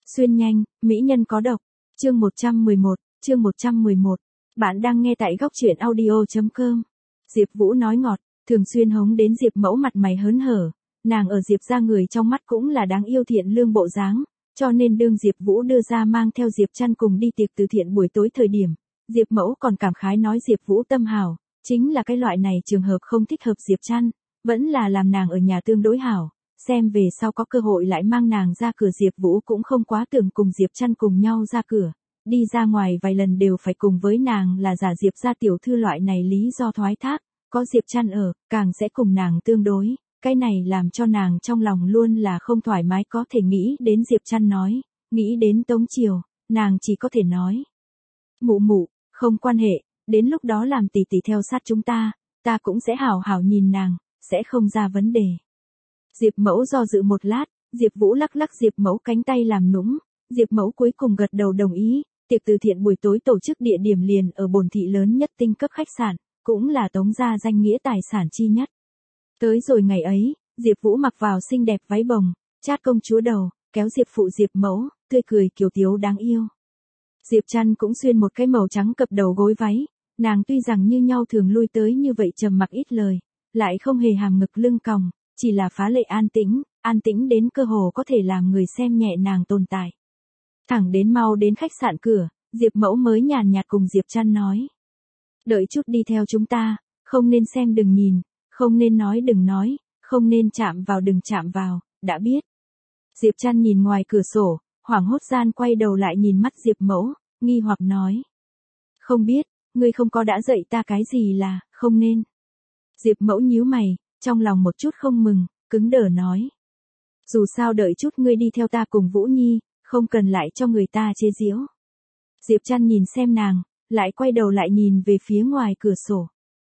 Xuyên nhanh, mỹ nhân có độc. Chương 111. Bạn đang nghe tại góc truyện audio.com. Diệp Vũ nói ngọt, thường xuyên hống đến Diệp Mẫu mặt mày hớn hở, nàng ở Diệp gia người trong mắt cũng là đáng yêu thiện lương bộ dáng, cho nên đương Diệp Vũ đưa ra mang theo Diệp Trăn cùng đi tiệc từ thiện buổi tối thời điểm, Diệp Mẫu còn cảm khái nói Diệp Vũ tâm hảo, chính là cái loại này trường hợp không thích hợp Diệp Trăn, vẫn là làm nàng ở nhà tương đối hảo, xem về sau có cơ hội lại mang nàng ra cửa. Diệp Vũ cũng không quá tưởng cùng Diệp Trăn cùng nhau ra cửa, đi ra ngoài vài lần đều phải cùng với nàng là giả Diệp gia tiểu thư loại này lý do thoái thác, có Diệp Trăn ở, càng sẽ cùng nàng tương đối, cái này làm cho nàng trong lòng luôn là không thoải mái. Có thể nghĩ đến Diệp Trăn nói, nghĩ đến Tống Triều, nàng chỉ có thể nói. Mụ mụ, không quan hệ, đến lúc đó làm tỷ tỷ theo sát chúng ta cũng sẽ hảo hảo nhìn nàng, sẽ không ra vấn đề. Diệp Mẫu do dự một lát, Diệp Vũ lắc lắc Diệp Mẫu cánh tay làm nũng, Diệp Mẫu cuối cùng gật đầu đồng ý, tiệc từ thiện buổi tối tổ chức địa điểm liền ở Bồn thị lớn nhất tinh cấp khách sạn, cũng là Tống gia danh nghĩa tài sản chi nhất. Tới rồi ngày ấy, Diệp Vũ mặc vào xinh đẹp váy bồng, chát công chúa đầu, kéo Diệp phụ Diệp Mẫu, tươi cười kiều tiếu đáng yêu. Diệp Trăn cũng xuyên một cái màu trắng cập đầu gối váy, nàng tuy rằng như nhau thường lui tới như vậy trầm mặc ít lời, lại không hề hàm ngực lưng còng, chỉ là phá lệ an tĩnh đến cơ hồ có thể làm người xem nhẹ nàng tồn tại. Thẳng đến mau đến khách sạn cửa, Diệp Mẫu mới nhàn nhạt cùng Diệp Trăn nói. Đợi chút đi theo chúng ta, không nên xem đừng nhìn, không nên nói đừng nói, không nên chạm vào đừng chạm vào, đã biết. Diệp Trăn nhìn ngoài cửa sổ, hoảng hốt gian quay đầu lại nhìn mắt Diệp Mẫu, nghi hoặc nói. Không biết, ngươi không có đã dạy ta cái gì là, không nên. Diệp Mẫu nhíu mày, trong lòng một chút không mừng, cứng đờ nói. Dù sao đợi chút ngươi đi theo ta cùng Vũ Nhi, không cần lại cho người ta chê giễu. Diệp Trăn nhìn xem nàng, lại quay đầu lại nhìn về phía ngoài cửa sổ.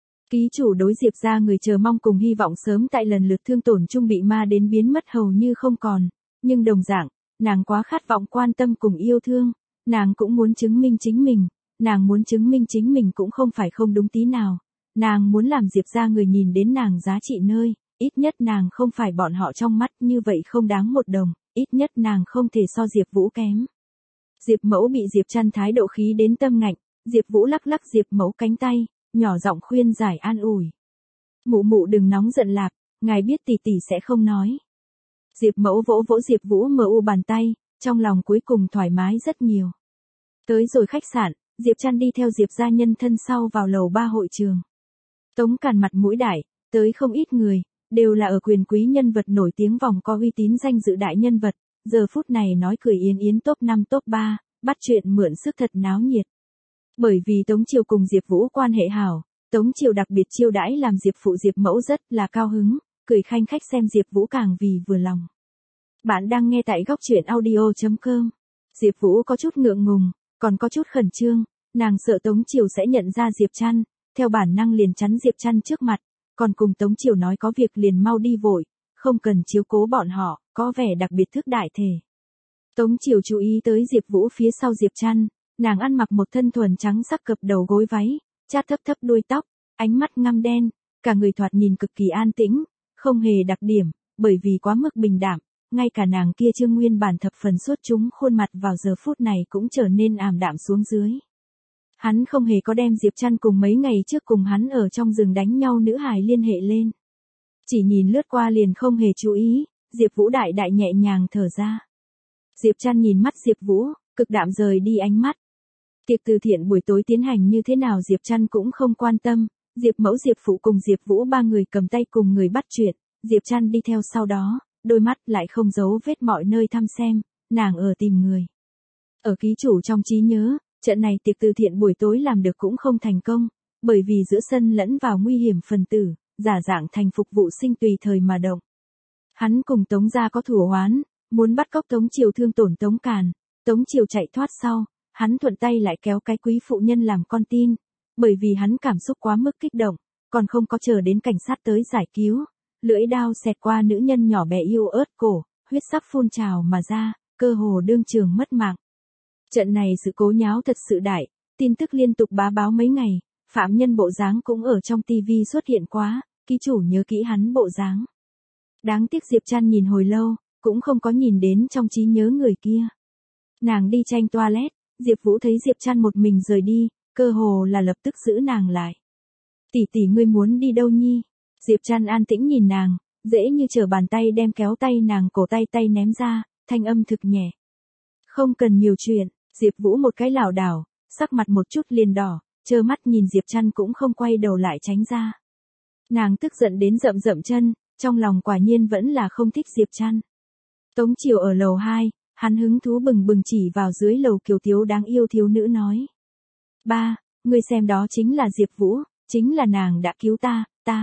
Ký chủ đối Diệp gia người chờ mong cùng hy vọng sớm tại lần lượt thương tổn chung bị ma đến biến mất hầu như không còn, nhưng đồng dạng, nàng quá khát vọng quan tâm cùng yêu thương, nàng cũng muốn chứng minh chính mình, nàng muốn chứng minh chính mình cũng không phải không đúng tí nào, nàng muốn làm Diệp gia người nhìn đến nàng giá trị nơi, ít nhất nàng không phải bọn họ trong mắt như vậy không đáng một đồng, ít nhất nàng không thể so Diệp Vũ kém. Diệp Mẫu bị Diệp Trăn thái độ khí đến tâm ngạnh, Diệp Vũ lắc lắc Diệp Mẫu cánh tay, nhỏ giọng khuyên giải an ủi. Mụ mụ đừng nóng giận lạp, ngài biết tỷ tỷ sẽ không nói. Diệp Mẫu vỗ vỗ Diệp Vũ mu bàn tay, trong lòng cuối cùng thoải mái rất nhiều. Tới rồi khách sạn, Diệp Trăn đi theo Diệp gia nhân thân sau vào lầu 3 hội trường. Tống Càn mặt mũi đại, tới không ít người, đều là ở quyền quý nhân vật nổi tiếng vòng có uy tín danh dự đại nhân vật, giờ phút này nói cười yến yến top 5 top 3, bắt chuyện mượn sức thật náo nhiệt. Bởi vì Tống Triều cùng Diệp Vũ quan hệ hảo, Tống Triều đặc biệt chiêu đãi làm Diệp phụ Diệp Mẫu rất là cao hứng, cười khanh khách xem Diệp Vũ càng vì vừa lòng. Bạn đang nghe tại góc truyện audio.com. Diệp Vũ có chút ngượng ngùng, còn có chút khẩn trương, nàng sợ Tống Triều sẽ nhận ra Diệp Trăn, theo bản năng liền chắn Diệp Trăn trước mặt, còn cùng Tống Triều nói có việc liền mau đi vội, không cần chiếu cố bọn họ, có vẻ đặc biệt thức đại thể. Tống Triều chú ý tới Diệp Vũ phía sau Diệp Trăn, nàng ăn mặc một thân thuần trắng sắc cập đầu gối váy, chát thấp thấp đuôi tóc, ánh mắt ngăm đen, cả người thoạt nhìn cực kỳ an tĩnh, không hề đặc điểm, bởi vì quá mức bình đạm, ngay cả nàng kia trương nguyên bản thập phần xuất chúng khuôn mặt vào giờ phút này cũng trở nên ảm đạm xuống dưới. Hắn không hề có đem Diệp Trăn cùng mấy ngày trước cùng hắn ở trong rừng đánh nhau nữ hài liên hệ lên. Chỉ nhìn lướt qua liền không hề chú ý, Diệp Vũ đại đại nhẹ nhàng thở ra. Diệp Trăn nhìn mắt Diệp Vũ, cực đạm rời đi ánh mắt. Tiệc từ thiện buổi tối tiến hành như thế nào Diệp Trăn cũng không quan tâm, Diệp Mẫu Diệp phụ cùng Diệp Vũ ba người cầm tay cùng người bắt chuyện, Diệp Trăn đi theo sau đó, đôi mắt lại không giấu vết mọi nơi thăm xem, nàng ở tìm người. Ở ký chủ trong trí nhớ, trận này tiệc từ thiện buổi tối làm được cũng không thành công, bởi vì giữa sân lẫn vào nguy hiểm phần tử, giả dạng thành phục vụ sinh tùy thời mà động. Hắn cùng Tống gia có thù oán, muốn bắt cóc Tống Triều thương tổn Tống Càn, Tống Triều chạy thoát sau, hắn thuận tay lại kéo cái quý phụ nhân làm con tin, bởi vì hắn cảm xúc quá mức kích động, còn không có chờ đến cảnh sát tới giải cứu, lưỡi đao xẹt qua nữ nhân nhỏ bé yêu ớt cổ, huyết sắc phun trào mà ra, cơ hồ đương trường mất mạng. Trận này sự cố nháo thật sự đại, tin tức liên tục bá báo mấy ngày, phạm nhân bộ dáng cũng ở trong tivi xuất hiện quá, ký chủ nhớ kỹ hắn bộ dáng. Đáng tiếc Diệp Trăn nhìn hồi lâu, cũng không có nhìn đến trong trí nhớ người kia. Nàng đi tranh toilet, Diệp Vũ thấy Diệp Trăn một mình rời đi, cơ hồ là lập tức giữ nàng lại. Tỷ tỷ ngươi muốn đi đâu nhi? Diệp Trăn an tĩnh nhìn nàng, dễ như trở bàn tay đem kéo tay nàng cổ tay ném ra, thanh âm thực nhẹ. Không cần nhiều chuyện, Diệp Vũ một cái lảo đảo, sắc mặt một chút liền đỏ, trơ mắt nhìn Diệp Trăn cũng không quay đầu lại tránh ra. Nàng tức giận đến rậm rậm chân, trong lòng quả nhiên vẫn là không thích Diệp Trăn. Tống Chiều ở lầu 2, hắn hứng thú bừng bừng chỉ vào dưới lầu kiều thiếu đáng yêu thiếu nữ nói. Ba, ngươi xem đó chính là Diệp Vũ, chính là nàng đã cứu ta.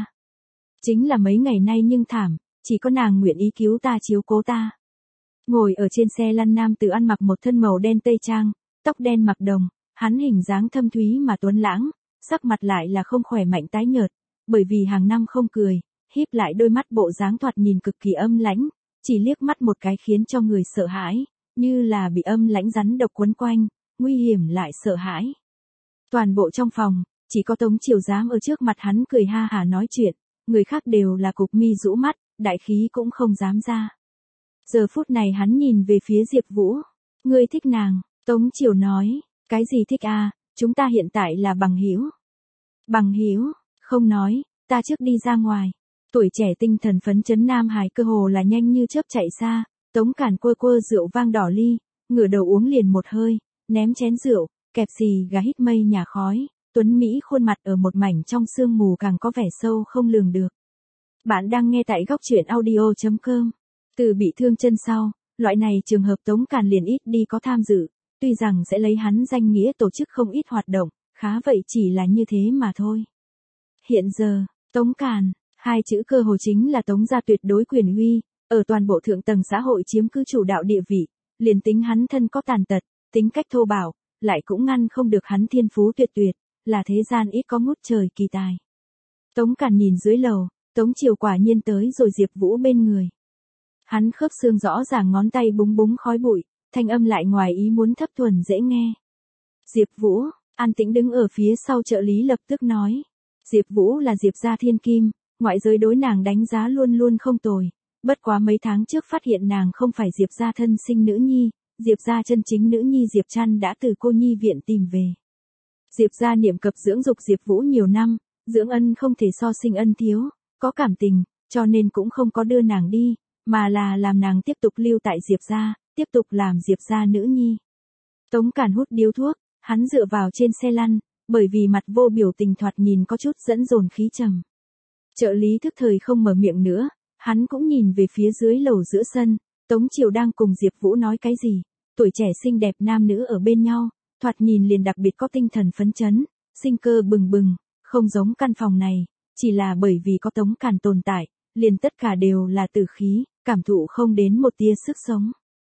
Chính là mấy ngày nay nhưng thảm, chỉ có nàng nguyện ý cứu ta chiếu cố ta. Ngồi ở trên xe lăn nam tử ăn mặc một thân màu đen tây trang, tóc đen mặc đồng, hắn hình dáng thâm thúy mà tuấn lãng, sắc mặt lại là không khỏe mạnh tái nhợt, bởi vì hàng năm không cười, híp lại đôi mắt bộ dáng thoạt nhìn cực kỳ âm lãnh, chỉ liếc mắt một cái khiến cho người sợ hãi, như là bị âm lãnh rắn độc quấn quanh, nguy hiểm lại sợ hãi. Toàn bộ trong phòng, chỉ có Tống Chiều dám ở trước mặt hắn cười ha hả nói chuyện, người khác đều là cụp mi rũ mắt, đại khí cũng không dám ra. Giờ phút này hắn nhìn về phía Diệp Vũ. Ngươi thích nàng, Tống Chiều nói, cái gì thích à, chúng ta hiện tại là bằng hữu. Bằng hữu, không nói, ta trước đi ra ngoài. Tuổi trẻ tinh thần phấn chấn nam hài cơ hồ là nhanh như chớp chạy xa, Tống Càn quơ rượu vang đỏ ly, ngửa đầu uống liền một hơi, ném chén rượu, kẹp xì gà hít mây nhà khói, tuấn mỹ khuôn mặt ở một mảnh trong sương mù càng có vẻ sâu không lường được. Bạn đang nghe tại góc truyện audio.com. Từ bị thương chân sau, loại này trường hợp Tống Càn liền ít đi có tham dự, tuy rằng sẽ lấy hắn danh nghĩa tổ chức không ít hoạt động, khá vậy chỉ là như thế mà thôi. Hiện giờ, Tống Càn, hai chữ cơ hồ chính là Tống gia tuyệt đối quyền uy, ở toàn bộ thượng tầng xã hội chiếm cứ chủ đạo địa vị, liền tính hắn thân có tàn tật, tính cách thô bạo, lại cũng ngăn không được hắn thiên phú tuyệt tuyệt, là thế gian ít có ngút trời kỳ tài. Tống Càn nhìn dưới lầu, Tống Chiều quả nhiên tới rồi Diệp Vũ bên người. Hắn khớp xương rõ ràng ngón tay búng búng khói bụi, thanh âm lại ngoài ý muốn thấp thuần dễ nghe. Diệp Vũ, an tĩnh đứng ở phía sau trợ lý lập tức nói. Diệp Vũ là Diệp gia thiên kim, ngoại giới đối nàng đánh giá luôn luôn không tồi, bất quá mấy tháng trước phát hiện nàng không phải Diệp gia thân sinh nữ nhi, Diệp gia chân chính nữ nhi Diệp Trăn đã từ cô nhi viện tìm về. Diệp gia niệm cập dưỡng dục Diệp Vũ nhiều năm, dưỡng ân không thể so sinh ân thiếu, có cảm tình, cho nên cũng không có đưa nàng đi, mà là làm nàng tiếp tục lưu tại Diệp gia, tiếp tục làm Diệp gia nữ nhi. Tống Càn hút điếu thuốc, hắn dựa vào trên xe lăn, bởi vì mặt vô biểu tình thoạt nhìn có chút dẫn dồn khí trầm. Trợ lý thức thời không mở miệng nữa, hắn cũng nhìn về phía dưới lầu giữa sân, Tống Chiều đang cùng Diệp Vũ nói cái gì, tuổi trẻ xinh đẹp nam nữ ở bên nhau, thoạt nhìn liền đặc biệt có tinh thần phấn chấn, sinh cơ bừng bừng, không giống căn phòng này, chỉ là bởi vì có Tống Càn tồn tại, liền tất cả đều là tử khí, cảm thụ không đến một tia sức sống.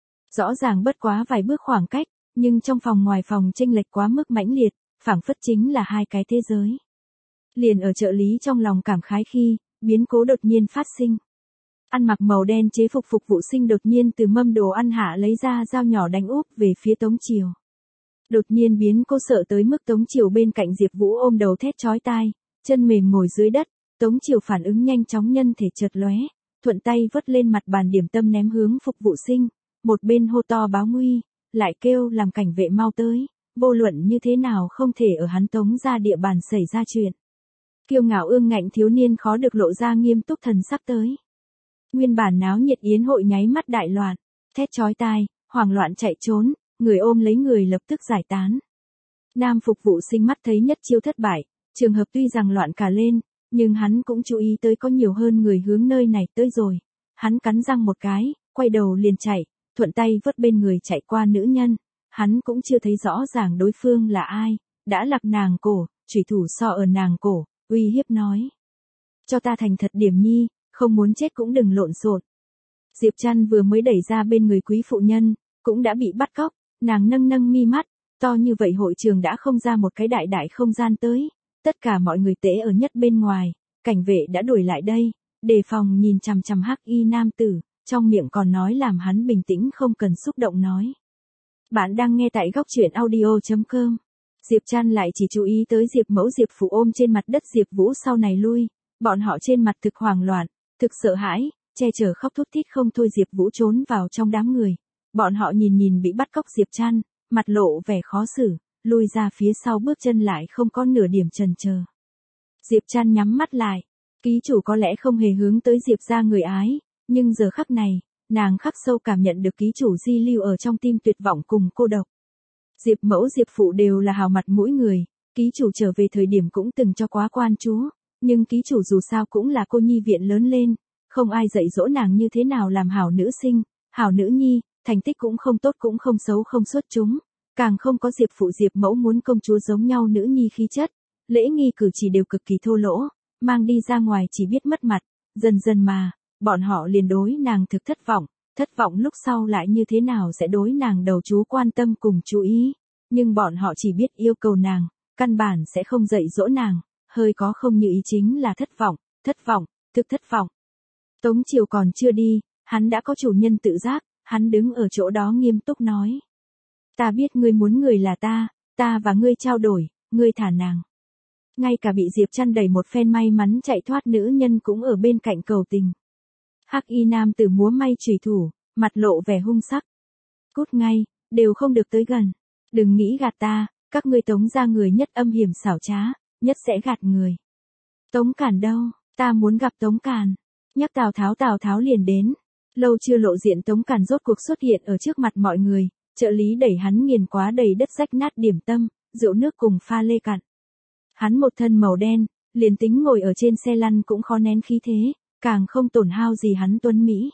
Rõ ràng bất quá vài bước khoảng cách, nhưng trong phòng ngoài phòng chênh lệch quá mức mãnh liệt, phảng phất chính là hai cái thế giới. Liền ở trợ lý trong lòng cảm khái khi, biến cố đột nhiên phát sinh. Ăn mặc màu đen chế phục phục vụ sinh đột nhiên từ mâm đồ ăn hạ lấy ra dao nhỏ đánh úp về phía Tống Chiều. Đột nhiên biến cô sợ tới mức Tống Chiều bên cạnh Diệp Vũ ôm đầu thét chói tai, chân mềm ngồi dưới đất, Tống Chiều phản ứng nhanh chóng nhân thể chợt lóe, thuận tay vớt lên mặt bàn điểm tâm ném hướng phục vụ sinh, một bên hô to báo nguy, lại kêu làm cảnh vệ mau tới, vô luận như thế nào không thể ở hắn Tống gia địa bàn xảy ra chuyện. Kiêu ngạo ương ngạnh thiếu niên khó được lộ ra nghiêm túc thần sắp tới. Nguyên bản náo nhiệt yến hội nháy mắt đại loạn, thét chói tai, hoảng loạn chạy trốn, người ôm lấy người lập tức giải tán. Nam phục vụ sinh mắt thấy nhất chiêu thất bại, trường hợp tuy rằng loạn cả lên, nhưng hắn cũng chú ý tới có nhiều hơn người hướng nơi này tới rồi. Hắn cắn răng một cái, quay đầu liền chạy, thuận tay vớt bên người chạy qua nữ nhân. Hắn cũng chưa thấy rõ ràng đối phương là ai, đã lặc nàng cổ, chủy thủ so ở nàng cổ, uy hiếp nói. Cho ta thành thật điểm nhi, không muốn chết cũng đừng lộn xộn. Diệp Trăn vừa mới đẩy ra bên người quý phụ nhân, cũng đã bị bắt cóc, nàng nâng mi mắt, to như vậy hội trường đã không ra một cái đại không gian tới. Tất cả mọi người tễ ở nhất bên ngoài, cảnh vệ đã đuổi lại đây, đề phòng nhìn chằm chằm hắc y nam tử, trong miệng còn nói làm hắn bình tĩnh không cần xúc động nói. Bạn đang nghe tại góc truyện audio.com. Diệp Trăn lại chỉ chú ý tới Diệp Mẫu Diệp Phụ ôm trên mặt đất Diệp Vũ sau này lui, bọn họ trên mặt thực hoảng loạn, thực sợ hãi, che chở khóc thút thít không thôi Diệp Vũ trốn vào trong đám người, Bọn họ nhìn nhìn bị bắt cóc Diệp Trăn, mặt lộ vẻ khó xử, lùi ra phía sau bước chân lại không có nửa điểm chần chờ. Diệp Trăn nhắm mắt lại, ký chủ có lẽ không hề hướng tới Diệp gia người ái, nhưng giờ khắc này, nàng khắc sâu cảm nhận được ký chủ di lưu ở trong tim tuyệt vọng cùng cô độc. Diệp mẫu Diệp phụ đều là hào mặt mũi người, ký chủ trở về thời điểm cũng từng cho quá quan chú, nhưng ký chủ dù sao cũng là cô nhi viện lớn lên, không ai dạy dỗ nàng như thế nào làm hảo nữ sinh, hảo nữ nhi, thành tích cũng không tốt cũng không xấu không xuất chúng, càng không có Diệp phụ Diệp mẫu muốn công chúa giống nhau nữ nhi khí chất, lễ nghi cử chỉ đều cực kỳ thô lỗ, mang đi ra ngoài chỉ biết mất mặt, dần dần mà, bọn họ liền đối nàng thực thất vọng lúc sau lại như thế nào sẽ đối nàng đầu chú quan tâm cùng chú ý, nhưng bọn họ chỉ biết yêu cầu nàng, căn bản sẽ không dạy dỗ nàng, hơi có không như ý chính là thất vọng, thực thất vọng. Tống Triều còn chưa đi, hắn đã có chủ nhân tự giác, hắn đứng ở chỗ đó nghiêm túc nói. Ta biết ngươi muốn người là ta và ngươi trao đổi, ngươi thả nàng. Ngay cả bị Diệp Trăn đẩy một phen may mắn chạy thoát nữ nhân cũng ở bên cạnh cầu tình. Hắc y nam tử múa may chùy thủ, mặt lộ vẻ hung sắc. Cút ngay, đều không được tới gần. Đừng nghĩ gạt ta, các ngươi Tống gia người nhất âm hiểm xảo trá, nhất sẽ gạt người. Tống Càn đâu, ta muốn gặp Tống Càn. Nhắc Tào Tháo liền đến. Lâu chưa lộ diện Tống Càn rốt cuộc xuất hiện ở trước mặt mọi người, trợ lý đẩy hắn nghiền quá đầy đất rách nát điểm tâm, rượu nước cùng pha lê cạn. Hắn một thân màu đen, liền tính ngồi ở trên xe lăn cũng khó nén khí thế, càng không tổn hao gì hắn tuấn Mỹ.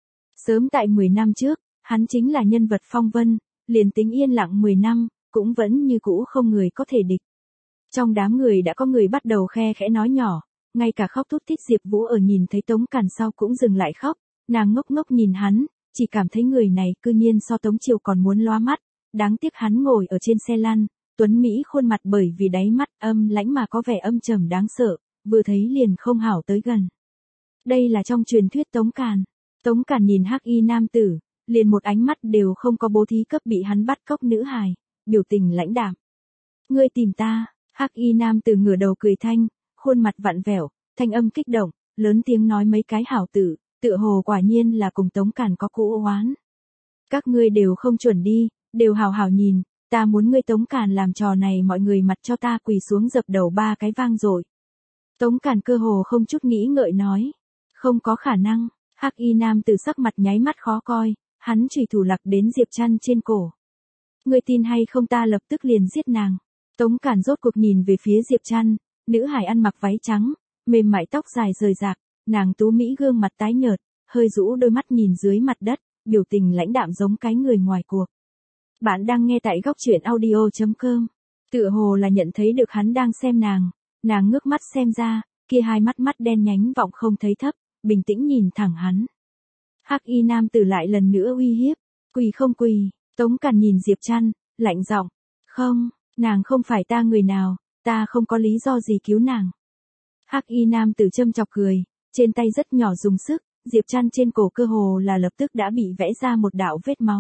Sớm tại 10 năm trước, hắn chính là nhân vật phong vân, liền tính yên lặng 10 năm, cũng vẫn như cũ không người có thể địch. Trong đám người đã có người bắt đầu khe khẽ nói nhỏ, ngay cả khóc thút thít Diệp Vũ ở nhìn thấy Tống Càn sau cũng dừng lại khóc, nàng ngốc ngốc nhìn hắn, chỉ cảm thấy người này cư nhiên so Tống Triều còn muốn lóa mắt, đáng tiếc hắn ngồi ở trên xe lăn, tuấn Mỹ khuôn mặt bởi vì đáy mắt âm lãnh mà có vẻ âm trầm đáng sợ, vừa thấy liền không hảo tới gần. Đây là trong truyền thuyết Tống Càn. Tống Càn nhìn hắc y nam tử, liền một ánh mắt đều không có bố thí cấp bị hắn bắt cóc nữ hài, biểu tình lãnh đạm. Ngươi tìm ta, hắc y nam tử ngửa đầu cười thanh, khuôn mặt vặn vẹo, thanh âm kích động, lớn tiếng nói mấy cái hảo tử, tựa hồ quả nhiên là cùng Tống Càn có cũ oán. Các ngươi đều không chuẩn đi, đều hảo hảo nhìn, ta muốn ngươi Tống Càn làm trò này mọi người mặt cho ta quỳ xuống dập đầu 3 cái vang rồi. Tống Càn cơ hồ không chút nghĩ ngợi nói, không có khả năng, hắc y nam tử sắc mặt nháy mắt khó coi, hắn chùy thủ lặc đến Diệp Trăn trên cổ. Ngươi tin hay không ta lập tức liền giết nàng. Tống Càn rốt cuộc nhìn về phía Diệp Trăn, nữ hài ăn mặc váy trắng, mềm mại tóc dài rời rạc, nàng tú mỹ gương mặt tái nhợt, hơi rũ đôi mắt nhìn dưới mặt đất, biểu tình lãnh đạm giống cái người ngoài cuộc. Bạn đang nghe tại góc truyện audio.com. Tựa hồ là nhận thấy được hắn đang xem nàng ngước mắt xem ra, kia hai mắt đen nhánh vọng không thấy thấp, bình tĩnh nhìn thẳng hắn. Hắc y nam tử lại lần nữa uy hiếp, quỳ không quỳ, Tống Càn nhìn Diệp Trăn, lạnh giọng, không, nàng không phải ta người nào, ta không có lý do gì cứu nàng. Hắc y nam tử châm chọc cười, trên tay rất nhỏ dùng sức, Diệp Trăn trên cổ cơ hồ là lập tức đã bị vẽ ra một đạo vết máu.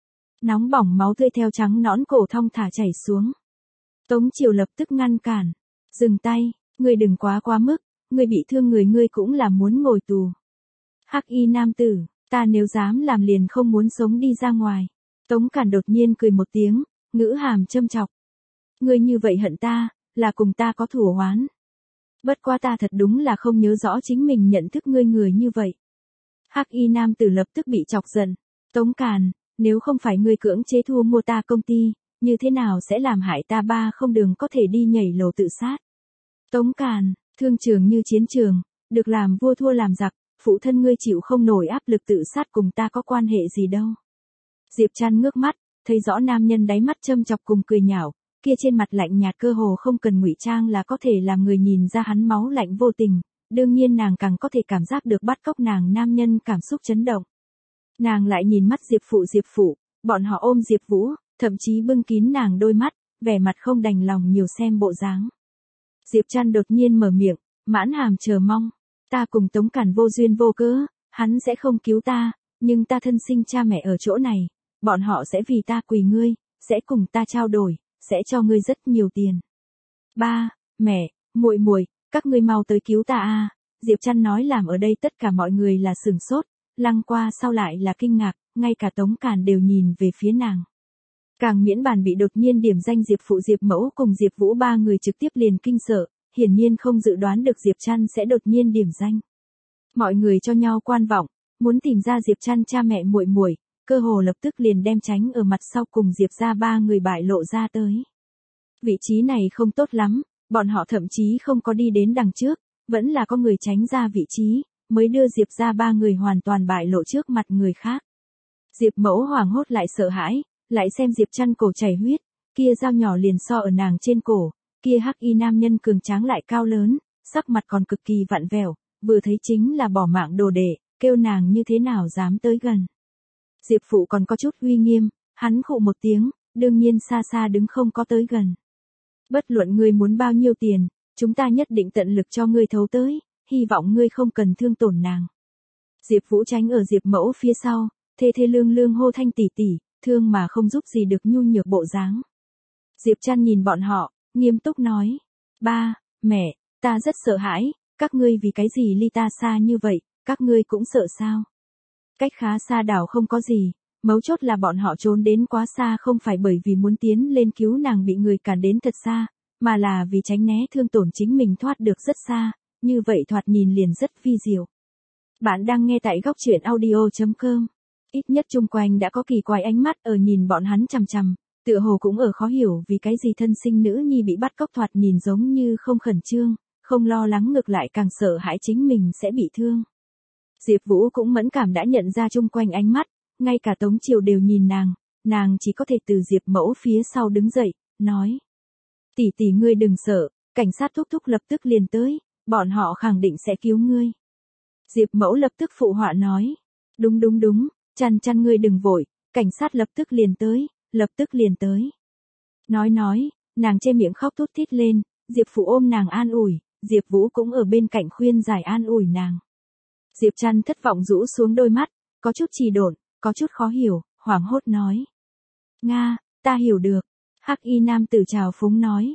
Nóng bỏng máu tươi theo trắng nõn cổ thong thả chảy xuống. Tống Triều lập tức ngăn cản, dừng tay, ngươi đừng quá mức, ngươi bị thương người ngươi cũng là muốn ngồi tù. Hắc y nam tử, ta nếu dám làm liền không muốn sống đi ra ngoài. Tống Càn đột nhiên cười một tiếng, ngữ hàm châm chọc. Ngươi như vậy hận ta, là cùng ta có thù oán. Bất quá ta thật đúng là không nhớ rõ chính mình nhận thức ngươi người như vậy. Hắc y nam tử lập tức bị chọc giận. Tống Càn, nếu không phải ngươi cưỡng chế thu mua ta công ty, như thế nào sẽ làm hại ta ba không đường có thể đi nhảy lầu tự sát. Tống Càn, thương trường như chiến trường, được làm vua thua làm giặc, phụ thân ngươi chịu không nổi áp lực tự sát cùng ta có quan hệ gì đâu. Diệp Trăn ngước mắt, thấy rõ nam nhân đáy mắt châm chọc cùng cười nhạo, kia trên mặt lạnh nhạt cơ hồ không cần ngụy trang là có thể làm người nhìn ra hắn máu lạnh vô tình, đương nhiên nàng càng có thể cảm giác được bắt cóc nàng nam nhân cảm xúc chấn động. Nàng lại nhìn mắt Diệp phụ, bọn họ ôm Diệp Vũ, thậm chí bưng kín nàng đôi mắt, vẻ mặt không đành lòng nhiều xem bộ dáng. Diệp Trăn đột nhiên mở miệng, mãn hàm chờ mong, ta cùng Tống Càn vô duyên vô cớ, hắn sẽ không cứu ta, nhưng ta thân sinh cha mẹ ở chỗ này, bọn họ sẽ vì ta quỳ ngươi, sẽ cùng ta trao đổi, sẽ cho ngươi rất nhiều tiền. Ba, mẹ, muội, các ngươi mau tới cứu ta a. Diệp Trăn nói làm ở đây tất cả mọi người là sửng sốt, lăng qua sau lại là kinh ngạc, ngay cả Tống Càn đều nhìn về phía nàng. Càng miễn bàn bị đột nhiên điểm danh Diệp Phụ Diệp Mẫu cùng Diệp Vũ ba người trực tiếp liền kinh sợ, hiển nhiên không dự đoán được Diệp Trăn sẽ đột nhiên điểm danh. Mọi người cho nhau quan vọng, muốn tìm ra Diệp Trăn cha mẹ muội muội, cơ hồ lập tức liền đem tránh ở mặt sau cùng Diệp ra ba người bại lộ ra tới. Vị trí này không tốt lắm, bọn họ thậm chí không có đi đến đằng trước, vẫn là có người tránh ra vị trí, mới đưa Diệp ra ba người hoàn toàn bại lộ trước mặt người khác. Diệp Mẫu hoảng hốt lại sợ hãi, lại xem Diệp Trăn cổ chảy huyết, kia dao nhỏ liền so ở nàng trên cổ, kia hắc y nam nhân cường tráng lại cao lớn, sắc mặt còn cực kỳ vặn vẹo, vừa thấy chính là bỏ mạng đồ đệ, kêu nàng như thế nào dám tới gần. Diệp Phụ còn có chút uy nghiêm, hắn khụ một tiếng, đương nhiên xa xa đứng không có tới gần. Bất luận ngươi muốn bao nhiêu tiền, chúng ta nhất định tận lực cho ngươi thấu tới, hy vọng ngươi không cần thương tổn nàng. Diệp Vũ tránh ở Diệp Mẫu phía sau, thê thê lương lương hô thanh tỷ tỷ, thương mà không giúp gì được nhu nhược bộ dáng. Diệp Trăn nhìn bọn họ, nghiêm túc nói, ba, mẹ, ta rất sợ hãi, các ngươi vì cái gì ly ta xa như vậy, các ngươi cũng sợ sao? Cách khá xa đảo không có gì, mấu chốt là bọn họ trốn đến quá xa không phải bởi vì muốn tiến lên cứu nàng bị người cản đến thật xa, mà là vì tránh né thương tổn chính mình thoát được rất xa, như vậy thoạt nhìn liền rất vi diệu. Bạn đang nghe tại góc truyện audio.com. Ít nhất chung quanh đã có kỳ quái ánh mắt ở nhìn bọn hắn chằm chằm, tựa hồ cũng ở khó hiểu vì cái gì thân sinh nữ nhi bị bắt cóc thoạt nhìn giống như không khẩn trương, không lo lắng ngược lại càng sợ hãi chính mình sẽ bị thương. Diệp Vũ cũng mẫn cảm đã nhận ra chung quanh ánh mắt, ngay cả Tống Triều đều nhìn nàng chỉ có thể từ Diệp Mẫu phía sau đứng dậy, nói. Tỷ tỷ ngươi đừng sợ, cảnh sát thúc thúc lập tức liền tới, bọn họ khẳng định sẽ cứu ngươi. Diệp Mẫu lập tức phụ họa nói. Đúng, Trăn ngươi đừng vội, cảnh sát lập tức liền tới. Nói, nàng che miệng khóc thút thít lên, Diệp Phụ ôm nàng an ủi, Diệp Vũ cũng ở bên cạnh khuyên giải an ủi nàng. Diệp Trăn thất vọng rũ xuống đôi mắt, có chút trì độn, có chút khó hiểu, hoảng hốt nói. Nga, ta hiểu được. Hắc y nam tử trào phúng nói.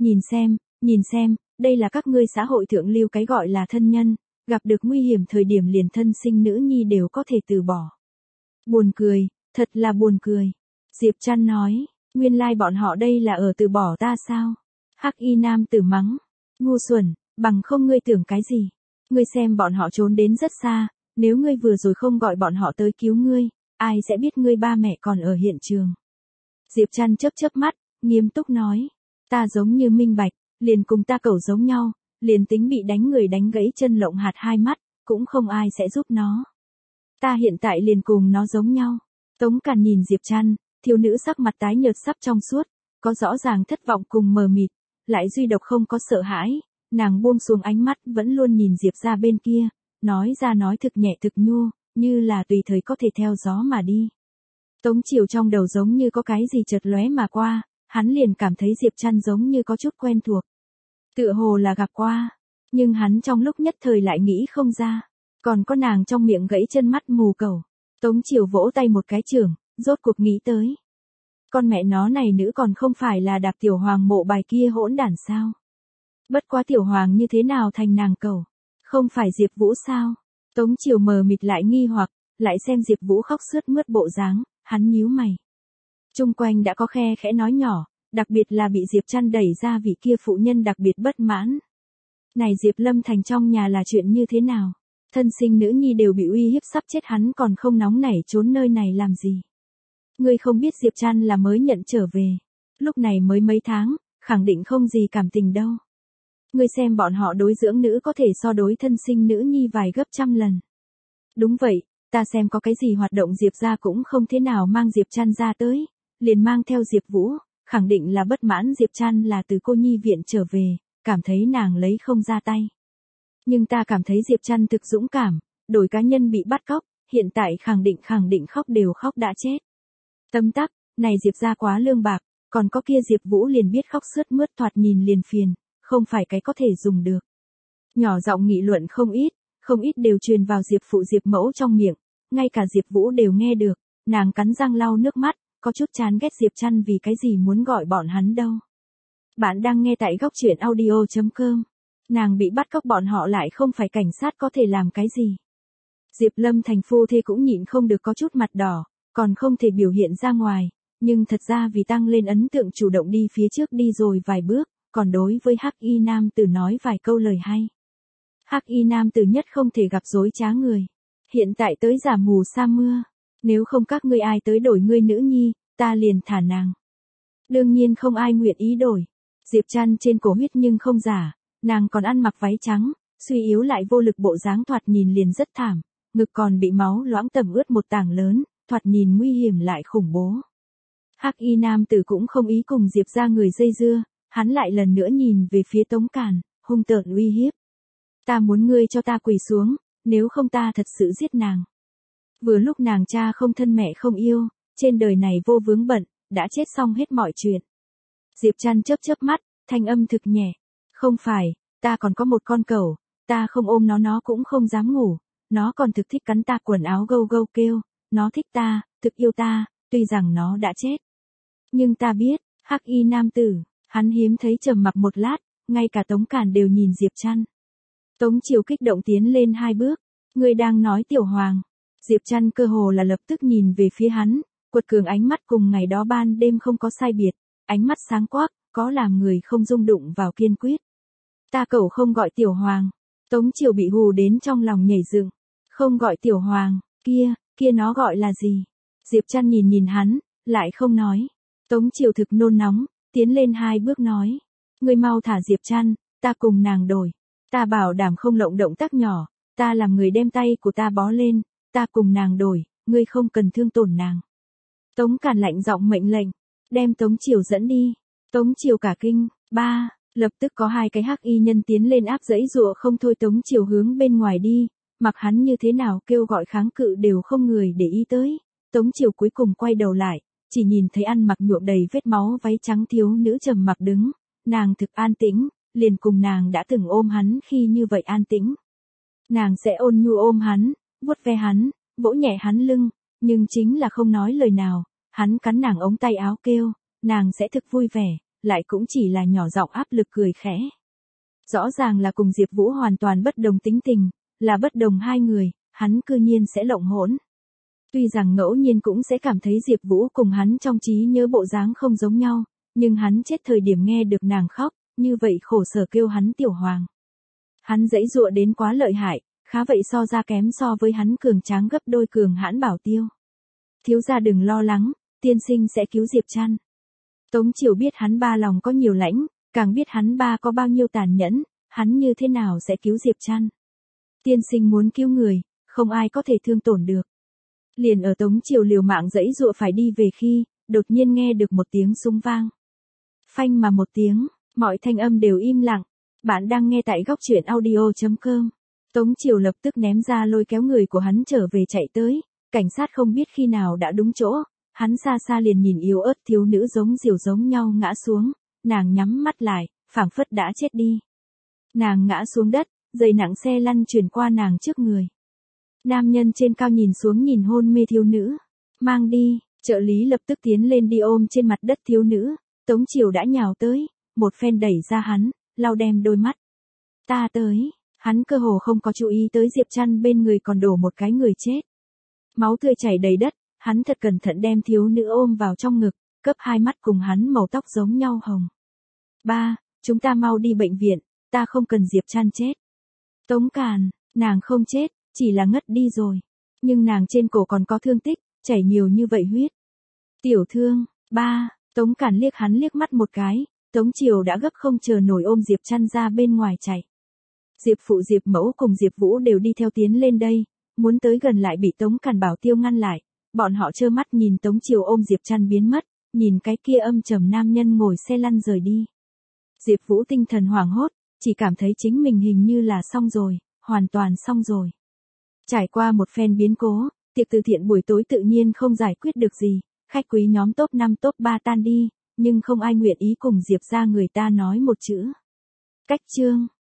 Nhìn xem, đây là các ngươi xã hội thượng lưu cái gọi là thân nhân, gặp được nguy hiểm thời điểm liền thân sinh nữ nhi đều có thể từ bỏ. Buồn cười, thật là buồn cười. Diệp Trăn nói, nguyên lai bọn họ đây là ở từ bỏ ta sao? Hắc y nam tử mắng, ngu xuẩn, bằng không ngươi tưởng cái gì? Ngươi xem bọn họ trốn đến rất xa, nếu ngươi vừa rồi không gọi bọn họ tới cứu ngươi, ai sẽ biết ngươi ba mẹ còn ở hiện trường? Diệp Trăn chớp mắt, nghiêm túc nói, ta giống như minh bạch, liền cùng ta cẩu giống nhau, liền tính bị đánh người đánh gãy chân lộng hạt hai mắt, cũng không ai sẽ giúp nó. Ta hiện tại liền cùng nó giống nhau. Tống Càn nhìn Diệp Trăn, thiếu nữ sắc mặt tái nhợt sắp trong suốt, có rõ ràng thất vọng cùng mờ mịt, lại duy độc không có sợ hãi, nàng buông xuống ánh mắt vẫn luôn nhìn Diệp ra bên kia, nói ra nói thực nhẹ thực nhu, như là tùy thời có thể theo gió mà đi. Tống Triều trong đầu giống như có cái gì chợt lóe mà qua, hắn liền cảm thấy Diệp Trăn giống như có chút quen thuộc. Tựa hồ là gặp qua, nhưng hắn trong lúc nhất thời lại nghĩ không ra. Còn có nàng trong miệng gãy chân mắt mù cẩu. Tống Triều vỗ tay một cái chưởng, rốt cuộc nghĩ tới. Con mẹ nó này nữ còn không phải là đạp tiểu hoàng mộ bài kia hỗn đản sao? Bất quá tiểu hoàng như thế nào thành nàng cẩu? Không phải Diệp Vũ sao? Tống Triều mờ mịt lại nghi hoặc, lại xem Diệp Vũ khóc sướt mướt bộ dáng, hắn nhíu mày. Chung quanh đã có khe khẽ nói nhỏ, đặc biệt là bị Diệp Trăn đẩy ra vị kia phụ nhân đặc biệt bất mãn. Này Diệp Lâm Thành trong nhà là chuyện như thế nào? Thân sinh nữ nhi đều bị uy hiếp sắp chết hắn còn không nóng nảy trốn nơi này làm gì? Ngươi không biết Diệp Trăn là mới nhận trở về. Lúc này mới mấy tháng, khẳng định không gì cảm tình đâu. Ngươi xem bọn họ đối dưỡng nữ có thể so đối thân sinh nữ nhi vài gấp trăm lần. Đúng vậy, ta xem có cái gì hoạt động Diệp ra cũng không thế nào mang Diệp Trăn ra tới, liền mang theo Diệp Vũ, khẳng định là bất mãn Diệp Trăn là từ cô nhi viện trở về, cảm thấy nàng lấy không ra tay. Nhưng ta cảm thấy Diệp Trăn thực dũng cảm, đổi cá nhân bị bắt cóc, hiện tại khẳng định khóc đều khóc đã chết. Tấm tắc, này Diệp ra quá lương bạc, còn có kia Diệp Vũ liền biết khóc sướt mướt thoạt nhìn liền phiền, không phải cái có thể dùng được. Nhỏ giọng nghị luận không ít đều truyền vào Diệp Phụ Diệp Mẫu trong miệng, ngay cả Diệp Vũ đều nghe được, nàng cắn răng lau nước mắt, có chút chán ghét Diệp Trăn vì cái gì muốn gọi bọn hắn đâu. Bạn đang nghe tại góc truyện audio.com. Nàng bị bắt cóc bọn họ lại không phải cảnh sát có thể làm cái gì. Diệp Lâm Thành phu thê cũng nhịn không được có chút mặt đỏ, còn không thể biểu hiện ra ngoài, nhưng thật ra vì tăng lên ấn tượng chủ động đi phía trước đi rồi vài bước, còn đối với Hắc Y nam tử nói vài câu lời hay. Hắc Y nam tử nhất không thể gặp dối trá người. Hiện tại tới giả mù sa mưa, nếu không các ngươi ai tới đổi ngươi nữ nhi, ta liền thả nàng. Đương nhiên không ai nguyện ý đổi. Diệp Trăn trên cổ huyết nhưng không giả, nàng còn ăn mặc váy trắng, suy yếu lại vô lực bộ dáng thoạt nhìn liền rất thảm, ngực còn bị máu loãng tẩm ướt một tảng lớn, thoạt nhìn nguy hiểm lại khủng bố. Hắc Y nam tử cũng không ý cùng Diệp ra người dây dưa, hắn lại lần nữa nhìn về phía Tống Càn, hung tợn uy hiếp. Ta muốn ngươi cho ta quỳ xuống, nếu không ta thật sự giết nàng. Vừa lúc nàng cha không thân mẹ không yêu, trên đời này vô vướng bận, đã chết xong hết mọi chuyện. Diệp Trăn chớp chớp mắt, thanh âm thực nhẹ. Không phải, ta còn có một con cẩu, ta không ôm nó cũng không dám ngủ, nó còn thực thích cắn ta quần áo gâu gâu kêu, nó thích ta, thực yêu ta, tuy rằng nó đã chết. Nhưng ta biết, Hắc Y nam tử, hắn hiếm thấy trầm mặc một lát, ngay cả Tống Càn đều nhìn Diệp Trăn. Tống Triều kích động tiến lên 2 bước, ngươi đang nói Tiểu Hoàng. Diệp Trăn cơ hồ là lập tức nhìn về phía hắn, quật cường ánh mắt cùng ngày đó ban đêm không có sai biệt, ánh mắt sáng quắc, có làm người không rung đụng vào kiên quyết. Ta cậu không gọi Tiểu Hoàng. Tống Triều bị hù đến trong lòng nhảy dựng. Không gọi Tiểu Hoàng, kia nó gọi là gì? Diệp Trăn nhìn hắn, lại không nói. Tống Triều thực nôn nóng, tiến lên 2 bước nói. Ngươi mau thả Diệp Trăn, ta cùng nàng đổi. Ta bảo đảm không lộng động tác nhỏ, ta làm người đem tay của ta bó lên, ta cùng nàng đổi, ngươi không cần thương tổn nàng. Tống Càn lạnh giọng mệnh lệnh, đem Tống Triều dẫn đi. Tống Triều cả kinh, lập tức có 2 cái Hắc Y nhân tiến lên áp dãy dụa không thôi Tống Triều hướng bên ngoài đi, mặc hắn như thế nào kêu gọi kháng cự đều không người để ý tới. Tống Triều cuối cùng quay đầu lại, chỉ nhìn thấy ăn mặc nhuộm đầy vết máu váy trắng thiếu nữ trầm mặc đứng, nàng thực an tĩnh, liền cùng nàng đã từng ôm hắn khi như vậy an tĩnh. Nàng sẽ ôn nhu ôm hắn, vuốt ve hắn, vỗ nhẹ hắn lưng, nhưng chính là không nói lời nào, hắn cắn nàng ống tay áo kêu, nàng sẽ thực vui vẻ, lại cũng chỉ là nhỏ giọng áp lực cười khẽ. Rõ ràng là cùng Diệp Vũ hoàn toàn bất đồng tính tình, là bất đồng 2 người, hắn cư nhiên sẽ lộng hỗn. Tuy rằng ngẫu nhiên cũng sẽ cảm thấy Diệp Vũ cùng hắn trong trí nhớ bộ dáng không giống nhau, nhưng hắn chết thời điểm nghe được nàng khóc, như vậy khổ sở kêu hắn Tiểu Hoàng. Hắn giãy giụa đến quá lợi hại, khá vậy so ra kém so với hắn cường tráng gấp đôi cường hãn Bảo Tiêu. Thiếu gia đừng lo lắng, tiên sinh sẽ cứu Diệp Trăn. Tống Triều biết hắn ba lòng có nhiều lãnh, càng biết hắn ba có bao nhiêu tàn nhẫn, hắn như thế nào sẽ cứu Diệp Trăn. Tiên sinh muốn cứu người, không ai có thể thương tổn được. Liền ở Tống Triều liều mạng giãy giụa phải đi về khi, đột nhiên nghe được một tiếng súng vang. Phanh mà một tiếng, mọi thanh âm đều im lặng. Bạn đang nghe tại góc truyện audio.com. Tống Triều lập tức ném ra lôi kéo người của hắn trở về chạy tới, cảnh sát không biết khi nào đã đúng chỗ, hắn xa xa liền nhìn yếu ớt thiếu nữ giống diều giống nhau ngã xuống, nàng nhắm mắt lại, phảng phất đã chết đi. Nàng ngã xuống đất, dây nặng xe lăn chuyển qua nàng trước người. Nam nhân trên cao nhìn xuống nhìn hôn mê thiếu nữ, mang đi, trợ lý lập tức tiến lên đi ôm trên mặt đất thiếu nữ, Tống Triều đã nhào tới, một phen đẩy ra hắn, lau đem đôi mắt. Ta tới, hắn cơ hồ không có chú ý tới Diệp Trăn bên người còn đổ một cái người chết. Máu tươi chảy đầy đất, hắn thật cẩn thận đem thiếu nữ ôm vào trong ngực, cấp 2 mắt cùng hắn màu tóc giống nhau hồng. Chúng ta mau đi bệnh viện, ta không cần Diệp Trăn chết. Tống Càn, nàng không chết, chỉ là ngất đi rồi. Nhưng nàng trên cổ còn có thương tích, chảy nhiều như vậy huyết. Tiểu thương, Tống Càn liếc hắn liếc mắt một cái, Tống Triều đã gấp không chờ nổi ôm Diệp Trăn ra bên ngoài chạy. Diệp phụ Diệp mẫu cùng Diệp Vũ đều đi theo tiến lên đây, muốn tới gần lại bị Tống Càn Bảo Tiêu ngăn lại, bọn họ trơ mắt nhìn Tống Triều ôm Diệp Trăn biến mất, nhìn cái kia âm trầm nam nhân ngồi xe lăn rời đi. Diệp Vũ tinh thần hoảng hốt, chỉ cảm thấy chính mình hình như là xong rồi, hoàn toàn xong rồi. Trải qua một phen biến cố, tiệc từ thiện buổi tối tự nhiên không giải quyết được gì, khách quý nhóm top 5 top 3 tan đi, nhưng không ai nguyện ý cùng Diệp ra người ta nói một chữ. Cách chương